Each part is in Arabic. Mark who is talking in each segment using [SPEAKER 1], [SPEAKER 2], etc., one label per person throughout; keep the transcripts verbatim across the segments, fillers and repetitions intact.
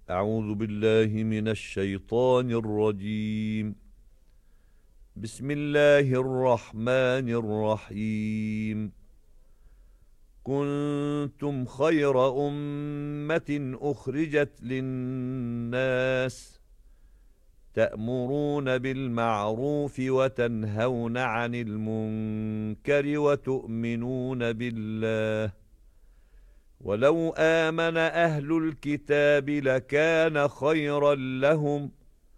[SPEAKER 1] أعوذ بالله من الشيطان الرجيم. بسم الله الرحمن الرحيم. كنتم خير أمة أخرجت للناس تأمرون بالمعروف وتنهون عن المنكر وتؤمنون بالله، ولو آمن أهل الكتاب لكان خيرا لهم،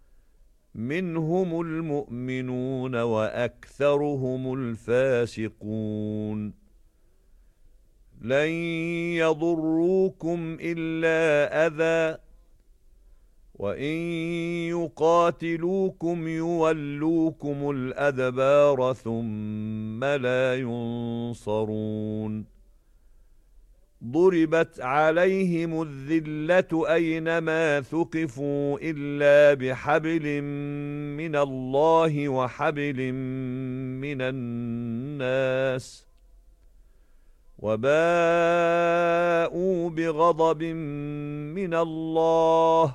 [SPEAKER 1] منهم المؤمنون وأكثرهم الفاسقون. لن يضروكم إلا أذى، وإن يقاتلوكم يولوكم الأدبار ثم لا ينصرون. ضربت عليهم الذلة أينما ثقفوا إلا بحبل من الله وحبل من الناس، وباءوا بغضب من الله،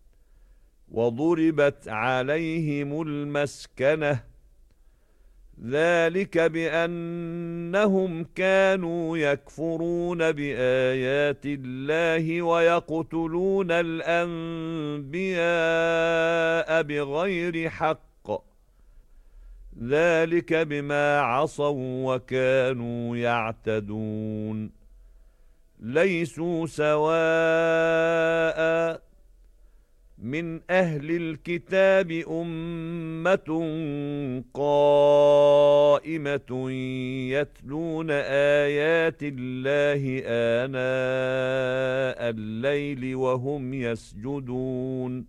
[SPEAKER 1] وضربت عليهم المسكنة، ذلك بأنهم كانوا يكفرون بآيات الله ويقتلون الأنبياء بغير حق، ذلك بما عصوا وكانوا يعتدون. ليسوا سواء، من أهل الكتاب أمة قائمة يتلون آيات الله آناء الليل وهم يسجدون،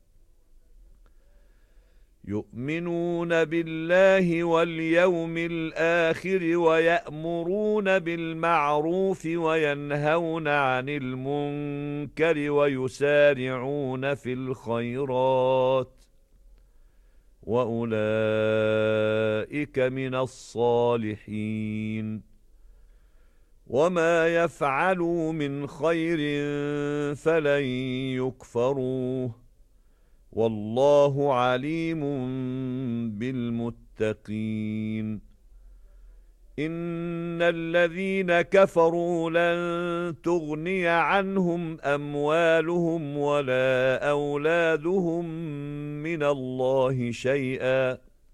[SPEAKER 1] يؤمنون بالله واليوم الآخر ويأمرون بالمعروف وينهون عن المنكر ويسارعون في الخيرات، وأولئك من الصالحين. وما يفعلوا من خير فلن يكفروه، والله عليم بالمتقين. إن الذين كفروا لن تغني عنهم أموالهم ولا أولادهم من الله شيئا،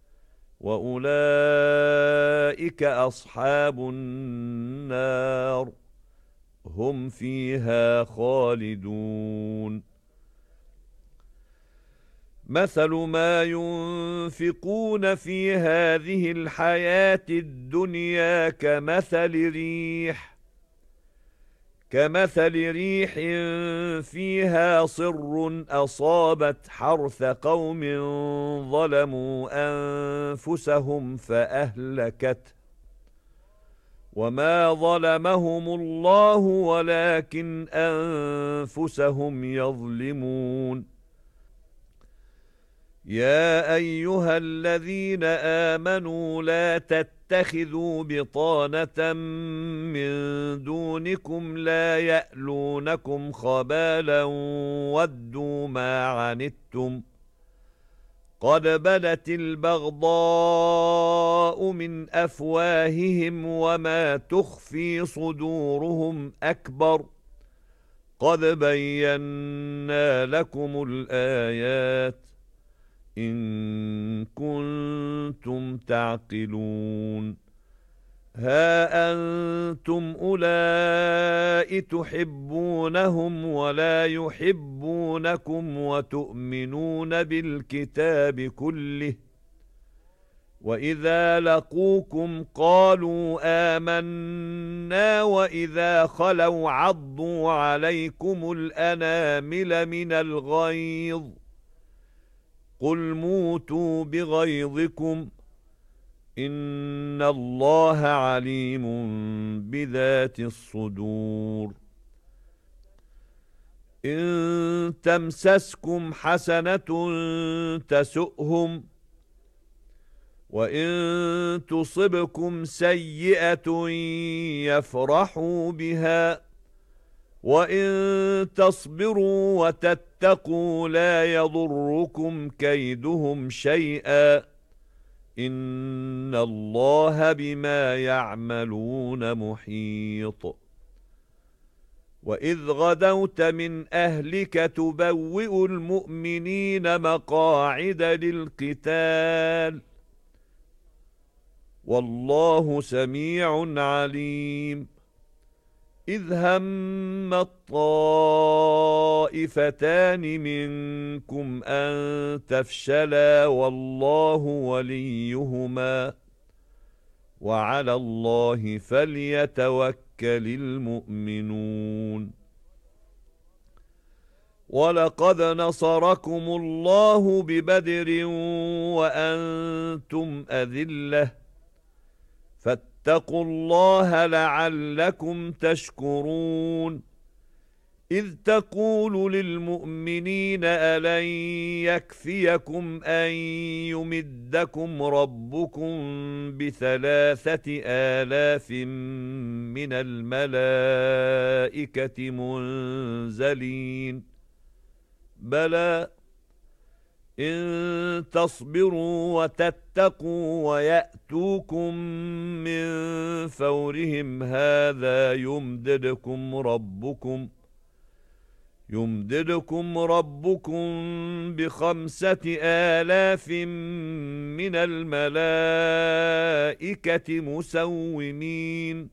[SPEAKER 1] وأولئك أصحاب النار، هم فيها خالدون. مثل ما ينفقون في هذه الحياة الدنيا كمثل ريح كمثل ريح فيها صر أصابت حرث قوم ظلموا أنفسهم فأهلكته، وما ظلمهم الله ولكن أنفسهم يظلمون. يا أيها الذين آمنوا لا تتخذوا بطانة من دونكم لا يألونكم خبالا ودوا ما عنتم، قد بدت البغضاء من أفواههم وما تخفي صدورهم أكبر، قد بينا لكم الآيات إن كنتم تعقلون. ها أنتم أولئك تحبونهم ولا يحبونكم وتؤمنون بالكتاب كله، وإذا لقوكم قالوا آمنا وإذا خلوا عضوا عليكم الأنامل من الغيظ، قل موتوا بغيظكم إن الله عليم بذات الصدور. إن تمسسكم حسنة تسؤهم، وإن تصبكم سيئة يفرحوا بها، وَإِن تَصْبِرُوا وَتَتَّقُوا لَا يَضُرُّكُمْ كَيْدُهُمْ شَيْئًا إِنَّ اللَّهَ بِمَا يَعْمَلُونَ مُحِيطٌ. وَإِذْ غَدَوْتَ مِنْ أَهْلِكَ تُبَوِّئُ الْمُؤْمِنِينَ مَقَاعِدَ لِلْقِتَالِ وَاللَّهُ سَمِيعٌ عَلِيمٌ. إِذْ هَمَّ الطَّائِفَتَانِ مِنكُمْ أَن تَفْشَلَا وَاللَّهُ وَلِيُّهُمَا وَعَلَى اللَّهِ فَلْيَتَوَكَّلِ الْمُؤْمِنُونَ. وَلَقَدْ نَصَرَكُمُ اللَّهُ بِبَدْرٍ وَأَنْتُمْ أَذِلَّةٌ فَاتَّقُوا اللَّهَ لَعَلَّكُمْ تَشْكُرُونَ. إِذْ تَقُولُ لِلْمُؤْمِنِينَ أَلَنْ يَكْفِيَكُمْ أَنْ يُمِدَّكُمْ رَبُّكُمْ بِثَلَاثَةِ آلَافٍ مِنَ الْمَلَائِكَةِ مُنْزَلِينَ بَلَى إِن تَصْبِرُوا وَتَتَّقُوا وَيَأْتُوكُم مِّن فَوْرِهِمْ هَذَا يُمْدِدْكُمْ رَبُّكُمْ يُمْدِدْكُمْ رَبُّكُمْ بِخَمْسَةِ آلَافٍ مِّنَ الْمَلَائِكَةِ مُسَوِّمِينَ.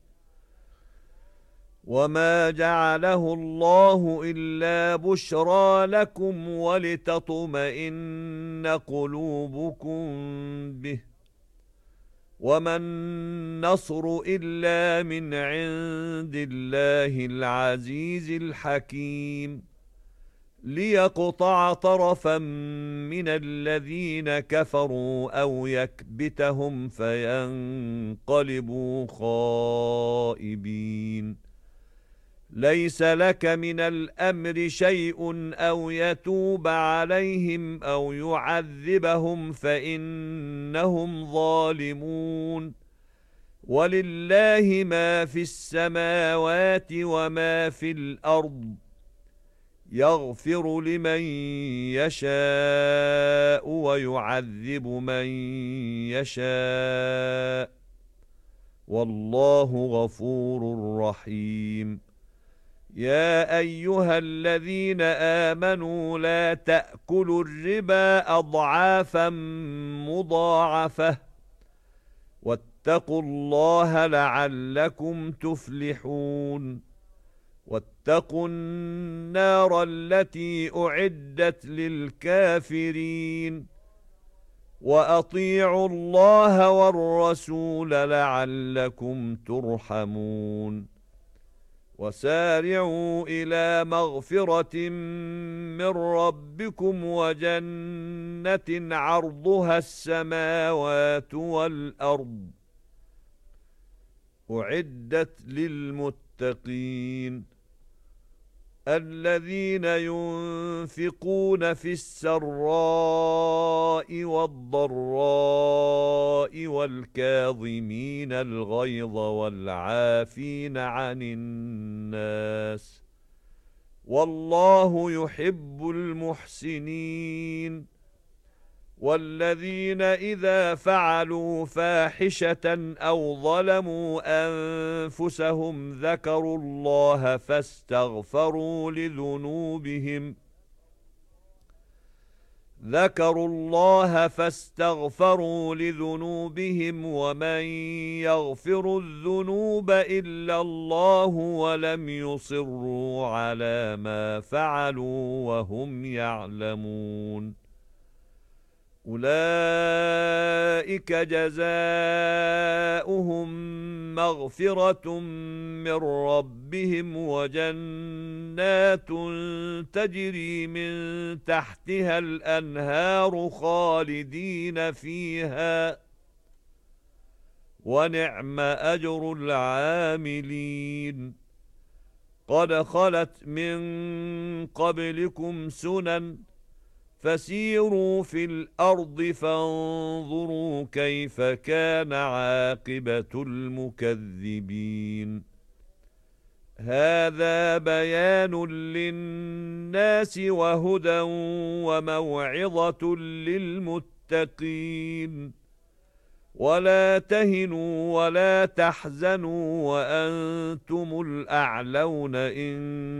[SPEAKER 1] وَمَا جَعَلَهُ اللَّهُ إِلَّا بُشْرَى لَكُمْ وَلِتَطْمَئِنَّ قُلُوبُكُم بِهِ وَمَا النَّصْرُ إِلَّا مِنْ عِندِ اللَّهِ الْعَزِيزِ الْحَكِيمِ لِيَقْطَعَ طَرَفًا مِنَ الَّذِينَ كَفَرُوا أَوْ يَكْبِتَهُمْ فَيَنقَلِبُوا خَائِبِينَ. لَيْسَ لَكَ مِنَ الْأَمْرِ شَيْءٌ أَوْ يَتُوبَ عَلَيْهِمْ أَوْ يُعَذِّبَهُمْ فَإِنَّهُمْ ظَالِمُونَ. وَلِلَّهِ مَا فِي السَّمَاوَاتِ وَمَا في الْأَرْضِ يَغْفِرُ لِمَن يَشَاءُ وَيُعَذِّبُ مَن يَشَاءُ وَاللَّهُ غَفُورٌ رَّحِيمٌ. يَا أَيُّهَا الَّذِينَ آمَنُوا لَا تَأْكُلُوا الرِّبَا أَضْعَافًا مُضَاعَفَةً وَاتَّقُوا اللَّهَ لَعَلَّكُمْ تُفْلِحُونَ. وَاتَّقُوا النَّارَ الَّتِي أُعِدَّتْ لِلْكَافِرِينَ. وَأَطِيعُوا اللَّهَ وَالرَّسُولَ لَعَلَّكُمْ تُرْحَمُونَ. وَسَارِعُوا إِلَى مَغْفِرَةٍ مِّن رَّبِّكُمْ وَجَنَّةٍ عَرْضُهَا السَّمَاوَاتُ وَالْأَرْضُ أُعِدَّتْ لِلْمُتَّقِينَ الَّذِينَ يُنفِقُونَ فِي السَّرَّاءِ وَالضَّرَّاءِ وَالْكَاظِمِينَ الْغَيْظَ وَالْعَافِينَ عَنِ النَّاسِ وَاللَّهُ يُحِبُّ الْمُحْسِنِينَ. وَالَّذِينَ إِذَا فَعَلُوا فَاحِشَةً أَوْ ظَلَمُوا أَنفُسَهُمْ ذَكَرُوا اللَّهَ فَاسْتَغْفَرُوا لِذُنُوبِهِمْ ذَكَرُوا اللَّهَ فَاسْتَغْفَرُوا لِذُنُوبِهِمْ وَمَن يَغْفِرُ الذُّنُوبَ إِلَّا اللَّهُ وَلَمْ يُصِرُّوا عَلَى مَا فَعَلُوا وَهُمْ يَعْلَمُونَ. أُولَئِكَ جَزَاؤُهُم مَّغْفِرَةٌ مِّن رَّبِّهِمْ وَجَنَّاتٌ تَجْرِي مِن تَحْتِهَا الْأَنْهَارُ خَالِدِينَ فِيهَا وَنِعْمَ أَجْرُ الْعَامِلِينَ. قَدْ خَلَتْ مِن قَبْلِكُمْ سُنَنٌ فَسِيرُوا فِي الْأَرْضِ فَانظُرُوا كَيْفَ كَانَ عَاقِبَةُ الْمُكَذِّبِينَ. هذا بيان للناس وهدى وموعظة للمتقين ولا تهنوا ولا تحزنوا وأنتم الأعلون إن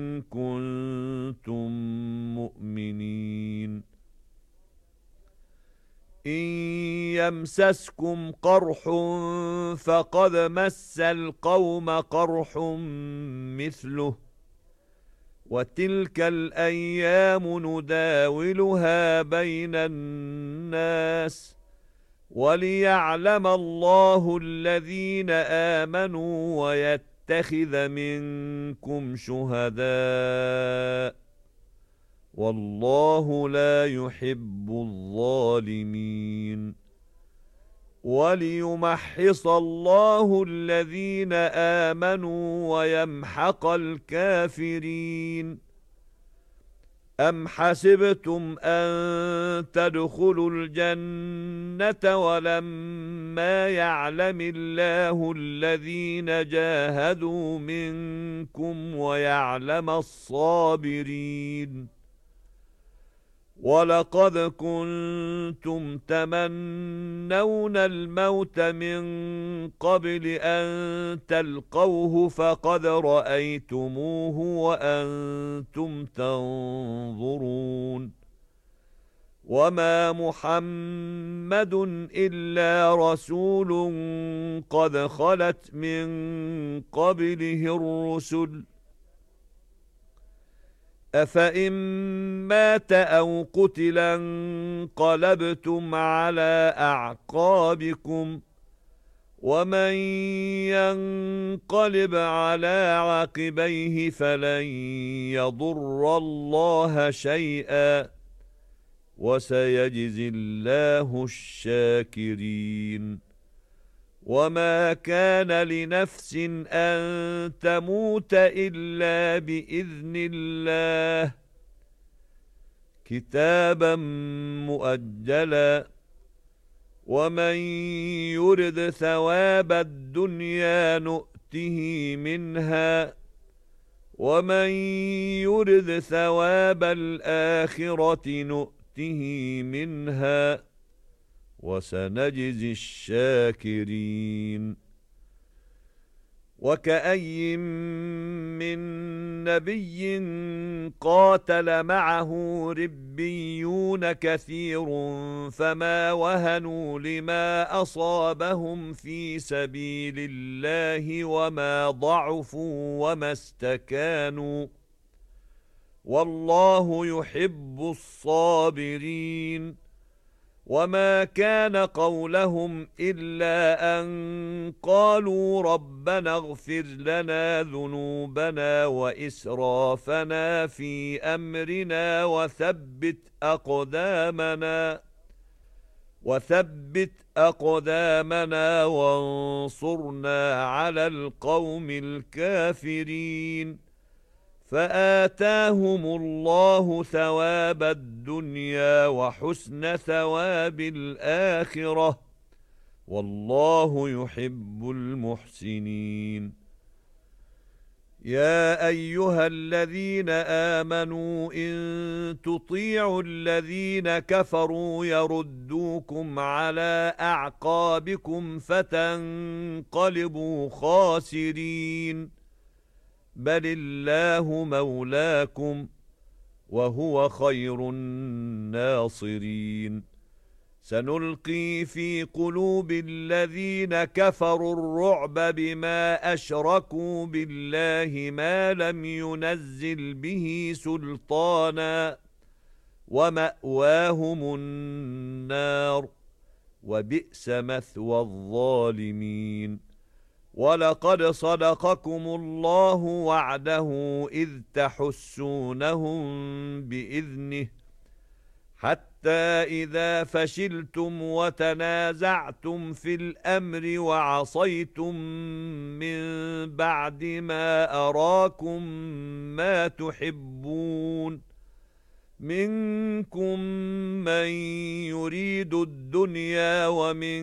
[SPEAKER 1] كنتم مؤمنين إن يمسسكم قرح فقد مس القوم قرح مثله وتلك الأيام نداولها بين الناس وليعلم الله الذين آمنوا ويتخذ منكم شهداء والله لا يحب الظالمين وليمحص الله الذين آمنوا ويمحق الكافرين أم حسبتم أن تدخلوا الجنة ولما يعلم الله الذين جاهدوا منكم ويعلم الصابرين ولقد كنتم تمنون الموت من قبل أن تلقوه فقد رأيتموه وأنتم تنظرون وما محمد إلا رسول قد خلت من قبله الرسل أفإن مات أو قتلا انقلبتم على أعقابكم ومن ينقلب على عقبيه فلن يضر الله شيئا وسيجزي الله الشاكرين وما كان لنفس أن تموت إلا بإذن الله كتابا مؤجلا ومن يرد ثواب الدنيا نؤته منها ومن يرد ثواب الآخرة نؤته منها وسنجزي الشاكرين وكأي من نبي قاتل معه ربيون كثير فما وهنوا لما أصابهم في سبيل الله وما ضعفوا وما استكانوا والله يحب الصابرين وما كان قولهم إلا أن قالوا ربنا اغفر لنا ذنوبنا وإسرافنا في أمرنا وثبت أقدامنا وثبت أقدامنا وانصرنا على القوم الكافرين فآتاهم الله ثواب الدنيا وحسن ثواب الآخرة والله يحب المحسنين يا أيها الذين آمنوا إن تطيعوا الذين كفروا يردوكم على أعقابكم فتنقلبوا خاسرين بل الله مولاكم وهو خير الناصرين سنلقي في قلوب الذين كفروا الرعب بما أشركوا بالله ما لم ينزل به سلطانا ومأواهم النار وبئس مثوى الظالمين ولقد صدقكم الله وعده إذ تحسونهم بإذنه حتى إذا فشلتم وتنازعتم في الأمر وعصيتم من بعد ما أراكم ما تحبون منكم من يريد الدنيا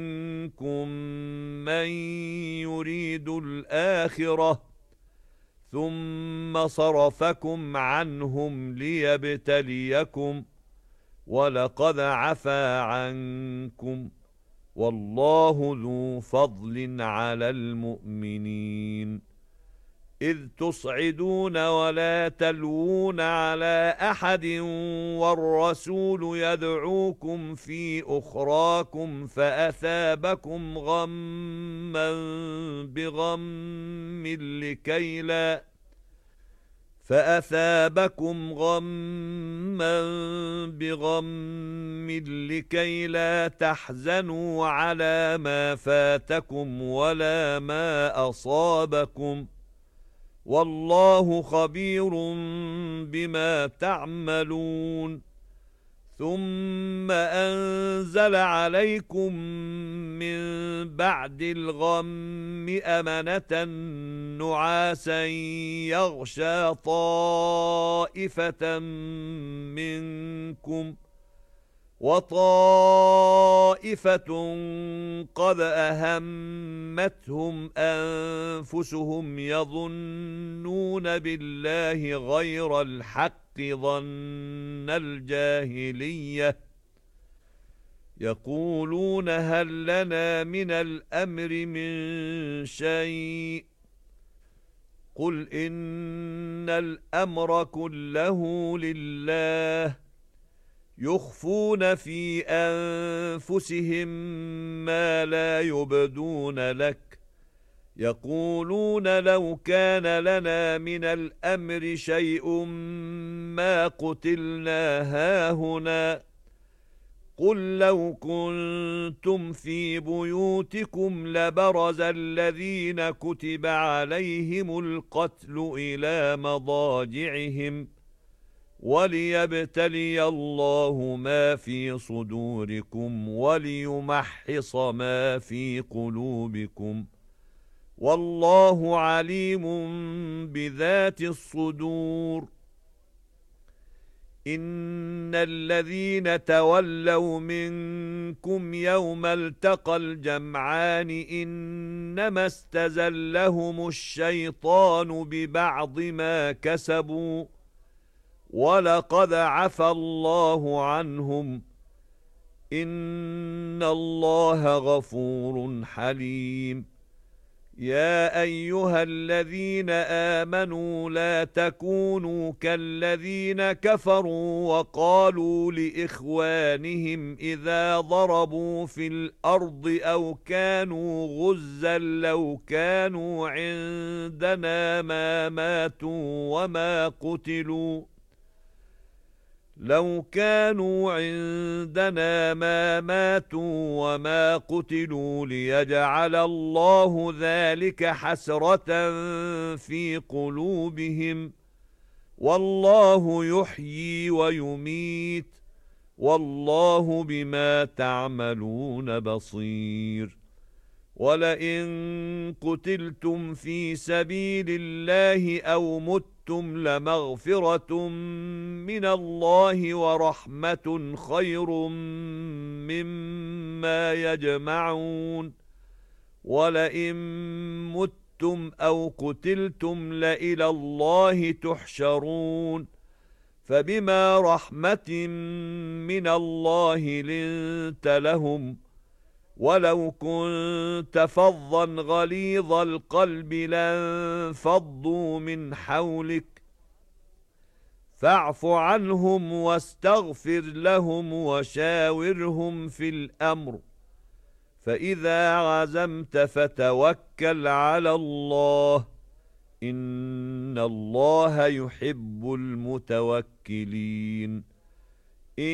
[SPEAKER 1] ومنكم من يريد الآخرة ثم صرفكم عنهم ليبتليكم ولقد عفا عنكم والله ذو فضل على المؤمنين إذ تصعدون ولا تلوون على أحد والرسول يدعوكم في أخراكم فأثابكم غما بغم لكي لا فأثابكم غما بغم لكي لا تحزنوا على ما فاتكم ولا ما أصابكم والله خبير بما تعملون ثم أنزل عليكم من بعد الغم أمنة نعاسا يغشى طائفة منكم وطائفة قد أهمتهم أنفسهم يظنون بالله غير الحق ظن الجاهلية يقولون هل لنا من الأمر من شيء قل إن الأمر كله لله يخفون في أنفسهم ما لا يبدون لك يقولون لو كان لنا من الأمر شيء ما قتلنا هاهنا قل لو كنتم في بيوتكم لبرز الذين كتب عليهم القتل إلى مضاجعهم وليبتلي الله ما في صدوركم وليمحص ما في قلوبكم والله عليم بذات الصدور إن الذين تولوا منكم يوم التقى الجمعان إنما استزلهم الشيطان ببعض ما كسبوا ولقد عفى الله عنهم إن الله غفور حليم يا أيها الذين آمنوا لا تكونوا كالذين كفروا وقالوا لإخوانهم إذا ضربوا في الأرض أو كانوا غزا لو كانوا عندنا ما ماتوا وما قتلوا لو كانوا عندنا ما ماتوا وما قتلوا ليجعل الله ذلك حسرة في قلوبهم والله يحيي ويميت والله بما تعملون بصير ولئن قتلتم في سبيل الله أو متم لمغفرة من الله ورحمة خير مما يجمعون ولئن متم أو قتلتم لإلى الله تحشرون فبما رحمة من الله لنت لهم ولو كنت فظا غليظ القلب لانفضوا من حولك فاعف عنهم واستغفر لهم وشاورهم في الأمر فإذا عزمت فتوكل على الله إن الله يحب المتوكلين إن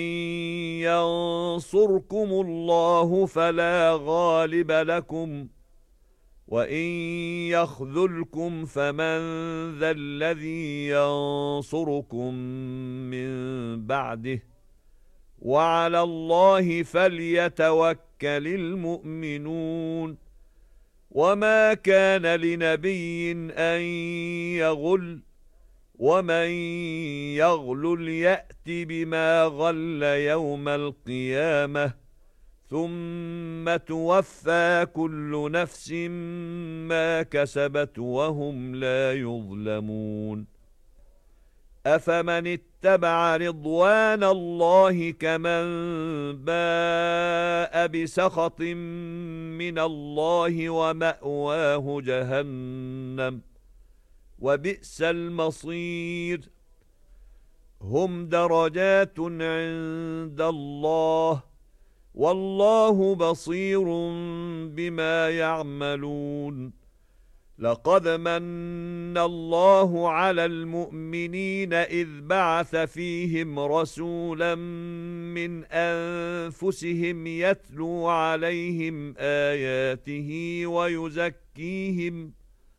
[SPEAKER 1] ينصركم الله فلا غالب لكم وإن يخذلكم فمن ذا الذي ينصركم من بعده وعلى الله فليتوكل المؤمنون وما كان لنبي أن يغل ومن يغلل يأت بما غل يوم القيامة ثم توفى كل نفس ما كسبت وهم لا يظلمون أفمن اتبع رضوان الله كمن باء بسخط من الله ومأواه جهنم وبئس المصير هم درجات عند الله والله بصير بما يعملون لقد من الله على المؤمنين إذ بعث فيهم رسولا من أنفسهم يتلو عليهم آياته ويزكيهم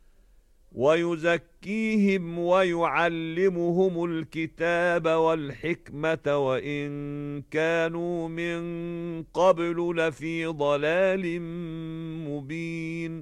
[SPEAKER 1] ويزكيهم ويعلمهم الكتاب والحكمة وإن كانوا من قبل لفي ضلال مبين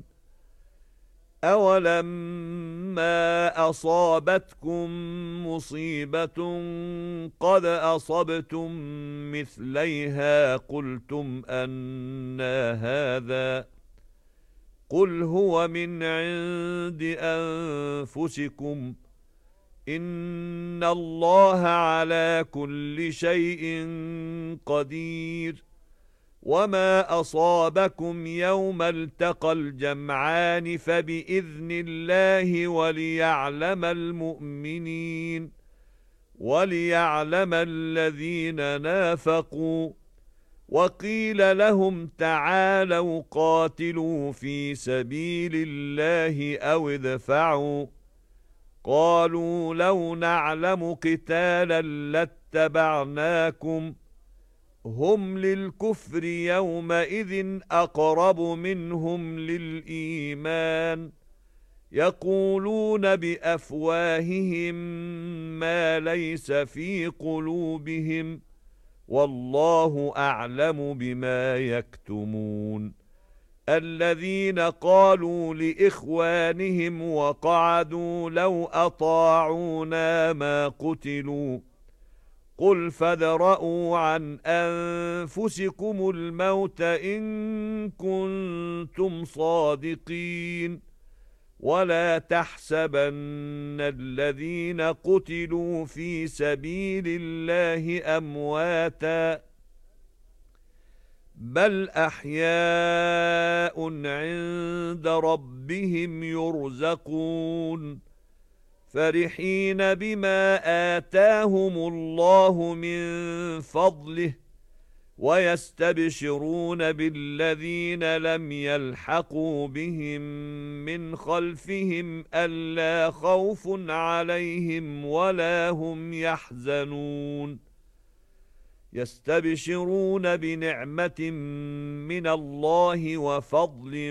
[SPEAKER 1] أولما أصابتكم مصيبة قد أصبتم مثليها قلتم أنى هذا قل هو من عند أنفسكم إن الله على كل شيء قدير وما أصابكم يوم التقى الجمعان فبإذن الله وليعلم المؤمنين وليعلم الذين نافقوا وقيل لهم تعالوا قاتلوا في سبيل الله أو ادفعوا قالوا لو نعلم قتالا لاتبعناكم هم للكفر يومئذ أقرب منهم للإيمان يقولون بأفواههم ما ليس في قلوبهم والله أعلم بما يكتمون الذين قالوا لإخوانهم وقعدوا لو أطاعونا ما قتلوا قل فادرءوا عن أنفسكم الموت إن كنتم صادقين ولا تحسبن الذين قتلوا في سبيل الله أمواتا بل أحياء عند ربهم يرزقون فرحين بما آتاهم الله من فضله ويستبشرون بالذين لم يلحقوا بهم من خلفهم ألا خوف عليهم ولا هم يحزنون يستبشرون بنعمة من الله وفضل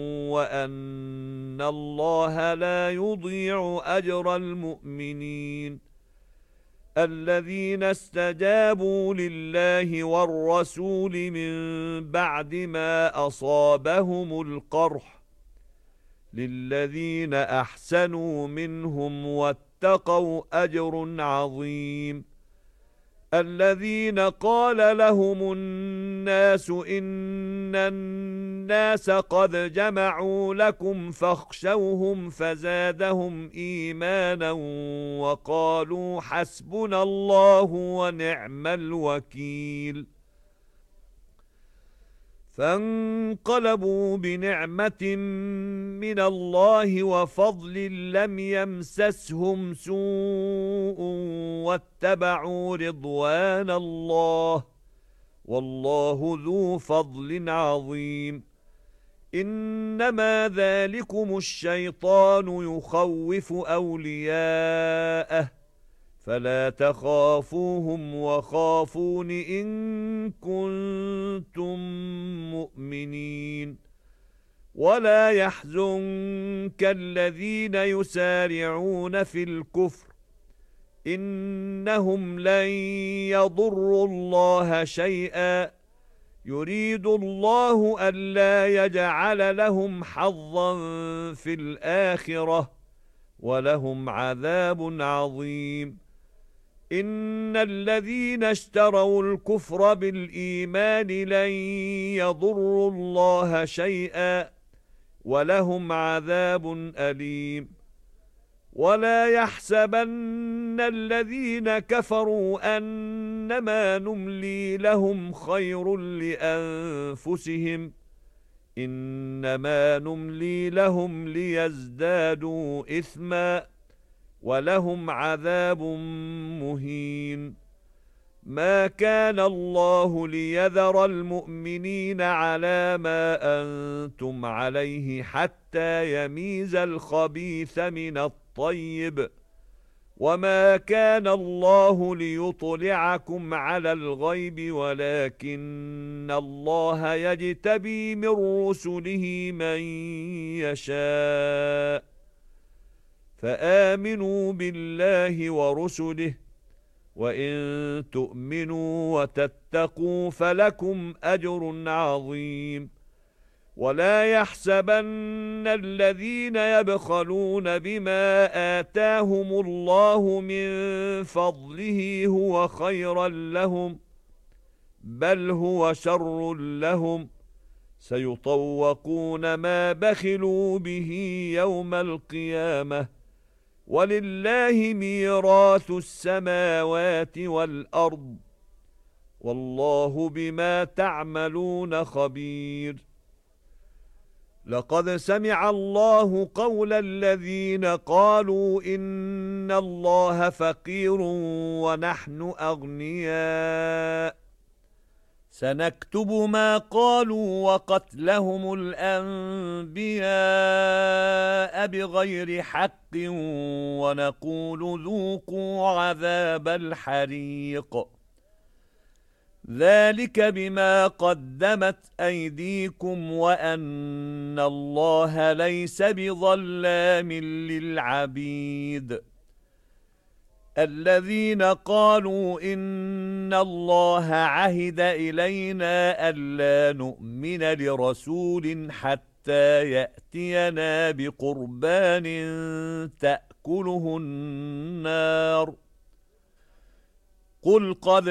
[SPEAKER 1] وأن الله لا يضيع أجر المؤمنين الذين استجابوا لله والرسول من بعد ما أصابهم القرح للذين أحسنوا منهم واتقوا أجر عظيم الذين قال لهم الناس إن الناس قد جمعوا لكم فاخشوهم فزادهم إيمانا وقالوا حسبنا الله ونعم الوكيل فانقلبوا بنعمة من الله وفضل لم يمسسهم سوء واتبعوا رضوان الله والله ذو فضل عظيم إنما ذلكم الشيطان يخوف أولياءه فلا تخافوهم وخافون إن كنتم مؤمنين ولا يحزنك الذين يسارعون في الكفر إنهم لن يضروا الله شيئا يريد الله ألا يجعل لهم حظا في الآخرة ولهم عذاب عظيم إن الذين اشتروا الكفر بالإيمان لن يضروا الله شيئا ولهم عذاب أليم. ولا يحسبن الذين كفروا أنما نملي لهم خير لأنفسهم إنما نملي لهم ليزدادوا إثما ولهم عذاب مهين. ما كان الله ليذر المؤمنين على ما أنتم عليه حتى يميز الخبيث من الطيب وما كان الله ليطلعكم على الغيب ولكن الله يجتبي من رسله من يشاء فآمنوا بالله ورسله وإن تؤمنوا وتتقوا فلكم أجر عظيم. ولا يحسبن الذين يبخلون بما آتاهم الله من فضله هو خيرا لهم بل هو شر لهم سيطوقون ما بخلوا به يوم القيامة ولله ميراث السماوات والأرض والله بما تعملون خبير. لقد سمع الله قول الذين قالوا إن الله فقير ونحن أغنياء سنكتب ما قالوا وقتلهم الأنبياء بغير حق ونقول ذوقوا عذاب الحريق ذلك بما قدمت أيديكم وأن الله ليس بظلام للعبيد. الذين قالوا إن الله عهد إلينا ألا نؤمن لرسول حتى يأتينا بقربان تأكله النار قل قد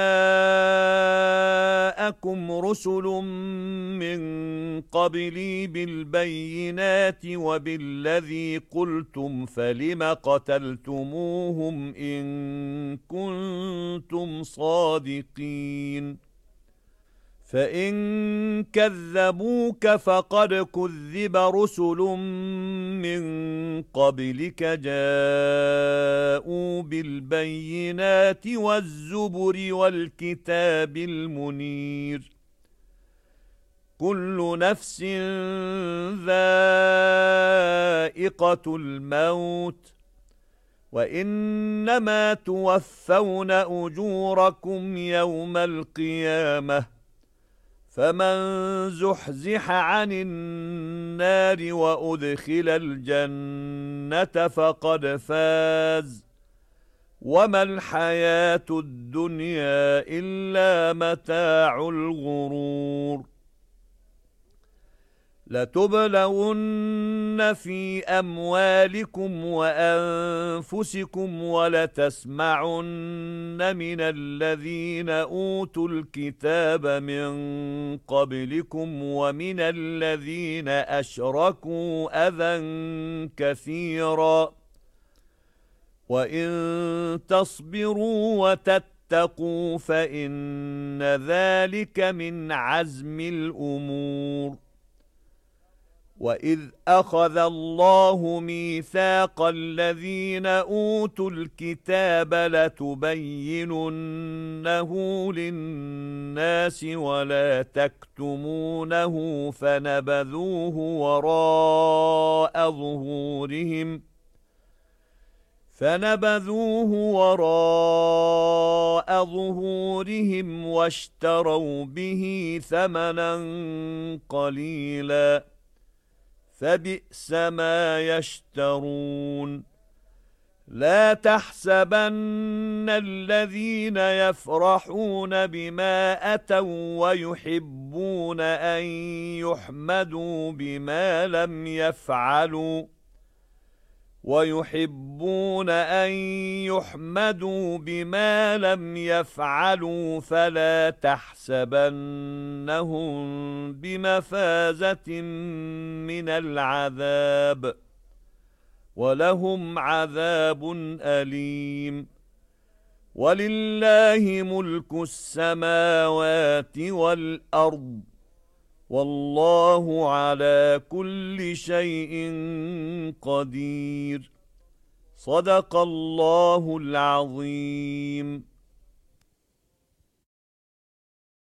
[SPEAKER 1] جاءكم رسل من قبلي بالبينات وبالذي قلتم فلم قتلتموهم إن كنتم صادقين فإن كذبوك فقد كذب رسل من قبلك جاءوا بالبينات والزبر والكتاب المنير كل نفس ذائقة الموت وإنما توفون أجوركم يوم القيامة فمن زحزح عن النار وأدخل الجنة فقد فاز وما الحياة الدنيا إلا متاع الغرور. لتبلون في أموالكم وأنفسكم ولتسمعن من الذين أوتوا الكتاب من قبلكم ومن الذين أشركوا أذى كثيرا وإن تصبروا وتتقوا فإن ذلك من عزم الأمور. وَإِذْ أَخَذَ اللَّهُ مِيثَاقَ الَّذِينَ أُوتُوا الْكِتَابَ لَتُبَيِّنُنَّهُ لِلنَّاسِ وَلَا تَكْتُمُونَهُ فَنَبَذُوهُ وَرَاءَ ظُهُورِهِمْ فَنَبَذُوهُ وَرَاءَ ظُهُورِهِمْ وَاشْتَرَوْا بِهِ ثَمَنًا قَلِيلًا فبئس ما يشترون. لا تحسبن الذين يفرحون بما أتوا ويحبون أن يحمدوا بما لم يفعلوا ويحبون أن يحمدوا بما لم يفعلوا فلا تحسبنهم بمفازة من العذاب ولهم عذاب أليم ولله ملك السماوات والأرض والله على كل شيء قدير صدق الله العظيم.